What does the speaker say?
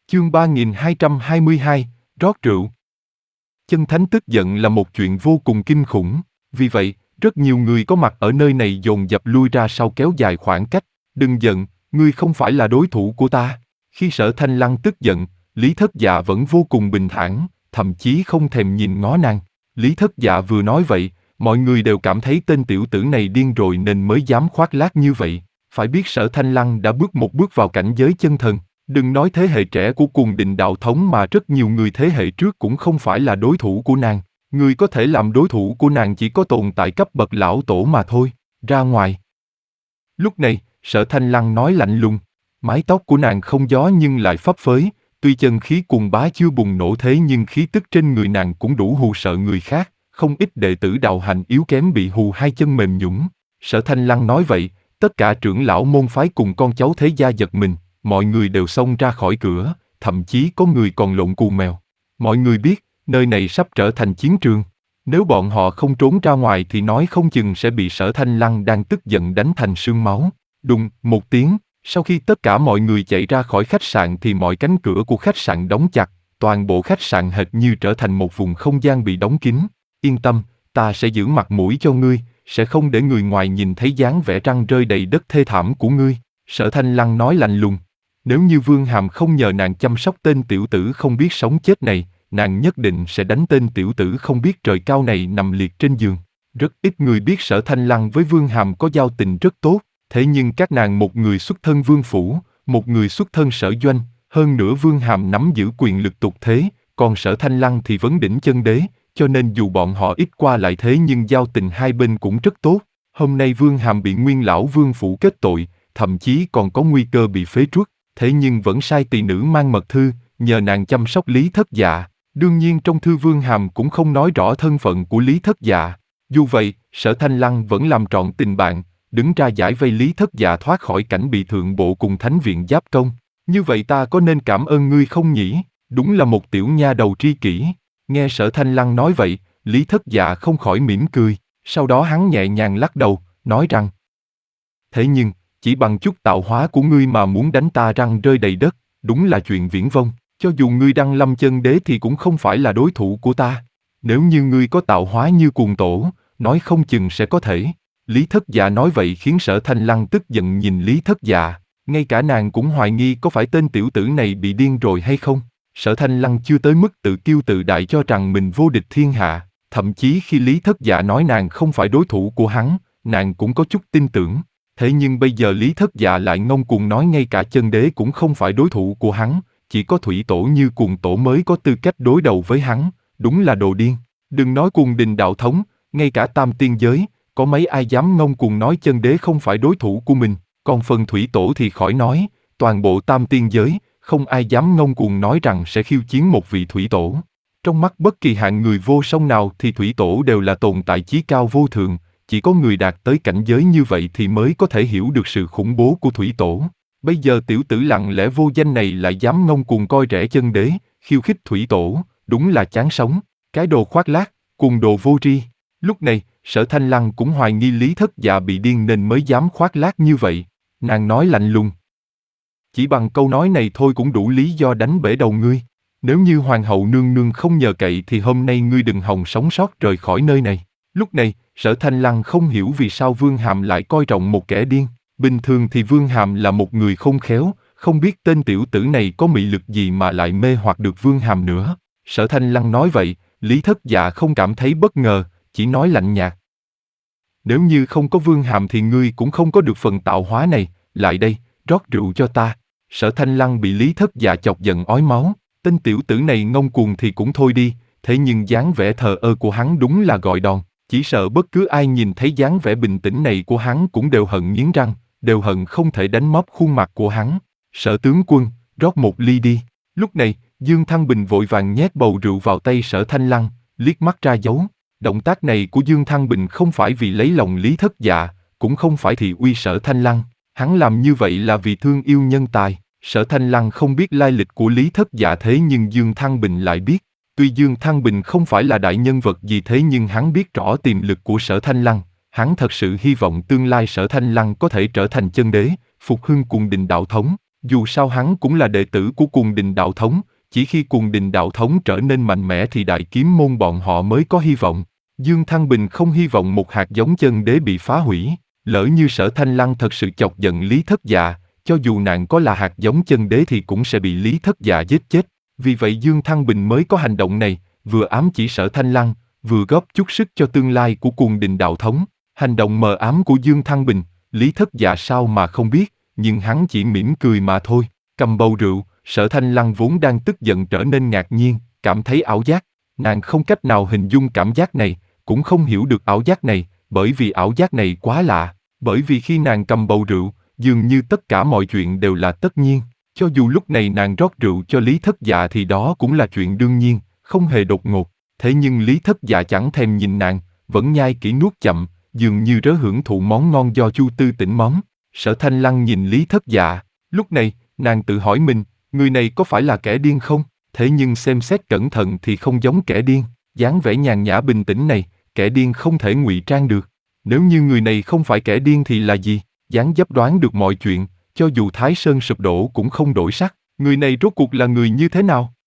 Chương 3222, rót rượu. Chân thánh tức giận là một chuyện vô cùng kinh khủng, vì vậy, rất nhiều người có mặt ở nơi này dồn dập lui ra sau kéo dài khoảng cách. Đừng giận, ngươi không phải là đối thủ của ta. Khi Sở Thanh Lăng tức giận, Lý Thất Dạ vẫn vô cùng bình thản, thậm chí không thèm nhìn ngó nàng. Lý Thất Dạ vừa nói vậy, mọi người đều cảm thấy tên tiểu tử này điên rồi nên mới dám khoác lác như vậy. Phải biết Sở Thanh Lăng đã bước một bước vào cảnh giới chân thần. Đừng nói thế hệ trẻ của Cuồng Định Đạo Thống mà rất nhiều người thế hệ trước cũng không phải là đối thủ của nàng. Người có thể làm đối thủ của nàng chỉ có tồn tại cấp bậc lão tổ mà thôi. Ra ngoài. Lúc này, Sở Thanh Lăng nói lạnh lùng. Mái tóc của nàng không gió nhưng lại phấp phới. Tuy chân khí cuồng bá chưa bùng nổ thế nhưng khí tức trên người nàng cũng đủ hù sợ người khác. Không ít đệ tử đạo hành yếu kém bị hù hai chân mềm nhũn. Sở Thanh Lăng nói vậy, tất cả trưởng lão môn phái cùng con cháu thế gia giật mình. Mọi người đều xông ra khỏi cửa, thậm chí có người còn lộn cù mèo. Mọi người biết, nơi này sắp trở thành chiến trường. Nếu bọn họ không trốn ra ngoài thì nói không chừng sẽ bị Sở Thanh Lăng đang tức giận đánh thành sương máu. Đùng, một tiếng, sau khi tất cả mọi người chạy ra khỏi khách sạn thì mọi cánh cửa của khách sạn đóng chặt, toàn bộ khách sạn hệt như trở thành một vùng không gian bị đóng kín. Yên tâm, ta sẽ giữ mặt mũi cho ngươi, sẽ không để người ngoài nhìn thấy dáng vẻ răng rơi đầy đất thê thảm của ngươi. Sở Thanh Lăng nói lạnh lùng. Nếu như Vương Hàm không nhờ nàng chăm sóc tên tiểu tử không biết sống chết này, nàng nhất định sẽ đánh tên tiểu tử không biết trời cao này nằm liệt trên giường. Rất ít người biết Sở Thanh Lăng với Vương Hàm có giao tình rất tốt, thế nhưng các nàng một người xuất thân Vương Phủ, một người xuất thân Sở Doanh, hơn nữa Vương Hàm nắm giữ quyền lực tục thế, còn Sở Thanh Lăng thì vấn đỉnh chân đế, cho nên dù bọn họ ít qua lại thế nhưng giao tình hai bên cũng rất tốt. Hôm nay Vương Hàm bị nguyên lão Vương Phủ kết tội, thậm chí còn có nguy cơ bị phế truất. Thế nhưng vẫn sai tỳ nữ mang mật thư, nhờ nàng chăm sóc Lý Thất Dạ. Đương nhiên trong thư Vương Hàm cũng không nói rõ thân phận của Lý Thất Dạ. Dù vậy, Sở Thanh Lăng vẫn làm trọn tình bạn, đứng ra giải vây Lý Thất Dạ thoát khỏi cảnh bị thượng bộ cùng Thánh viện giáp công. Như vậy ta có nên cảm ơn ngươi không nhỉ? Đúng là một tiểu nha đầu tri kỷ. Nghe Sở Thanh Lăng nói vậy, Lý Thất Dạ không khỏi mỉm cười. Sau đó hắn nhẹ nhàng lắc đầu, nói rằng: thế nhưng, chỉ bằng chút tạo hóa của ngươi mà muốn đánh ta răng rơi đầy đất, đúng là chuyện viển vông. Cho dù ngươi đăng lâm chân đế thì cũng không phải là đối thủ của ta. Nếu như ngươi có tạo hóa như Cuồng Tổ, nói không chừng sẽ có thể. Lý Thất Dạ nói vậy khiến Sở Thanh Lăng tức giận nhìn Lý Thất Dạ. Ngay cả nàng cũng hoài nghi có phải tên tiểu tử này bị điên rồi hay không. Sở Thanh Lăng chưa tới mức tự kiêu tự đại cho rằng mình vô địch thiên hạ. Thậm chí khi Lý Thất Dạ nói nàng không phải đối thủ của hắn, nàng cũng có chút tin tưởng. Thế nhưng bây giờ Lý Thất Dạ lại ngông cuồng nói ngay cả chân đế cũng không phải đối thủ của hắn, chỉ có thủy tổ như Cuồng Tổ mới có tư cách đối đầu với hắn, đúng là đồ điên. Đừng nói Cuồng Đình Đạo Thống, ngay cả Tam Tiên Giới, có mấy ai dám ngông cuồng nói chân đế không phải đối thủ của mình, còn phần thủy tổ thì khỏi nói, toàn bộ Tam Tiên Giới, không ai dám ngông cuồng nói rằng sẽ khiêu chiến một vị thủy tổ. Trong mắt bất kỳ hạng người vô song nào thì thủy tổ đều là tồn tại chí cao vô thượng. Chỉ có người đạt tới cảnh giới như vậy thì mới có thể hiểu được sự khủng bố của thủy tổ. Bây giờ tiểu tử lặng lẽ vô danh này lại dám ngông cuồng coi rẻ chân đế, khiêu khích thủy tổ, đúng là chán sống. Cái đồ khoác lác, cuồng đồ vô tri. Lúc này, Sở Thanh Lăng cũng hoài nghi Lý Thất Dạ bị điên nên mới dám khoác lác như vậy. Nàng nói lạnh lùng: chỉ bằng câu nói này thôi cũng đủ lý do đánh bể đầu ngươi. Nếu như Hoàng hậu nương nương không nhờ cậy thì hôm nay ngươi đừng hòng sống sót rời khỏi nơi này. Lúc này, Sở Thanh Lăng không hiểu vì sao Vương Hàm lại coi trọng một kẻ điên. Bình thường thì Vương Hàm là một người khôn khéo, không biết tên tiểu tử này có mị lực gì mà lại mê hoặc được Vương Hàm nữa. Sở Thanh Lăng nói vậy, Lý Thất Dạ không cảm thấy bất ngờ, chỉ nói lạnh nhạt: nếu như không có Vương Hàm thì ngươi cũng không có được phần tạo hóa này, lại đây, rót rượu cho ta. Sở Thanh Lăng bị Lý Thất Dạ chọc giận ói máu, tên tiểu tử này ngông cuồng thì cũng thôi đi, thế nhưng dáng vẻ thờ ơ của hắn đúng là gọi đòn. Chỉ sợ bất cứ ai nhìn thấy dáng vẻ bình tĩnh này của hắn cũng đều hận nghiến răng, đều hận không thể đánh móp khuôn mặt của hắn. Sở tướng quân, rót một ly đi. Lúc này, Dương Thăng Bình vội vàng nhét bầu rượu vào tay Sở Thanh Lăng, liếc mắt ra dấu. Động tác này của Dương Thăng Bình không phải vì lấy lòng Lý Thất Dạ, cũng không phải thị uy Sở Thanh Lăng. Hắn làm như vậy là vì thương yêu nhân tài. Sở Thanh Lăng không biết lai lịch của Lý Thất Dạ thế nhưng Dương Thăng Bình lại biết. Tuy Dương Thăng Bình không phải là đại nhân vật gì thế nhưng hắn biết rõ tiềm lực của Sở Thanh Lăng. Hắn thật sự hy vọng tương lai Sở Thanh Lăng có thể trở thành chân đế, phục hưng Cuồng Đình Đạo Thống. Dù sao hắn cũng là đệ tử của Cuồng Đình Đạo Thống, chỉ khi Cuồng Đình Đạo Thống trở nên mạnh mẽ thì Đại Kiếm Môn bọn họ mới có hy vọng. Dương Thăng Bình không hy vọng một hạt giống chân đế bị phá hủy, lỡ như Sở Thanh Lăng thật sự chọc giận Lý Thất Dạ, cho dù nàng có là hạt giống chân đế thì cũng sẽ bị Lý Thất Dạ giết chết. Vì vậy Dương Thăng Bình mới có hành động này, vừa ám chỉ Sở Thanh Lăng, vừa góp chút sức cho tương lai của Cuồng Đình Đạo Thống. Hành động mờ ám của Dương Thăng Bình, Lý Thất Dạ sao mà không biết, nhưng hắn chỉ mỉm cười mà thôi. Cầm bầu rượu, Sở Thanh Lăng vốn đang tức giận trở nên ngạc nhiên, cảm thấy ảo giác. Nàng không cách nào hình dung cảm giác này, cũng không hiểu được ảo giác này, bởi vì ảo giác này quá lạ. Bởi vì khi nàng cầm bầu rượu, dường như tất cả mọi chuyện đều là tất nhiên. Cho dù lúc này nàng rót rượu cho Lý Thất Dạ thì đó cũng là chuyện đương nhiên, không hề đột ngột. Thế nhưng Lý Thất Dạ chẳng thèm nhìn nàng, vẫn nhai kỹ nuốt chậm, dường như rất hưởng thụ món ngon do Chu Tư Tỉnh món. Sở Thanh Lăng nhìn Lý Thất Dạ, lúc này, nàng tự hỏi mình, người này có phải là kẻ điên không? Thế nhưng xem xét cẩn thận thì không giống kẻ điên, dáng vẻ nhàn nhã bình tĩnh này, kẻ điên không thể ngụy trang được. Nếu như người này không phải kẻ điên thì là gì? Dáng dấp đoán được mọi chuyện, cho dù Thái Sơn sụp đổ cũng không đổi sắc. Người này rốt cuộc là người như thế nào?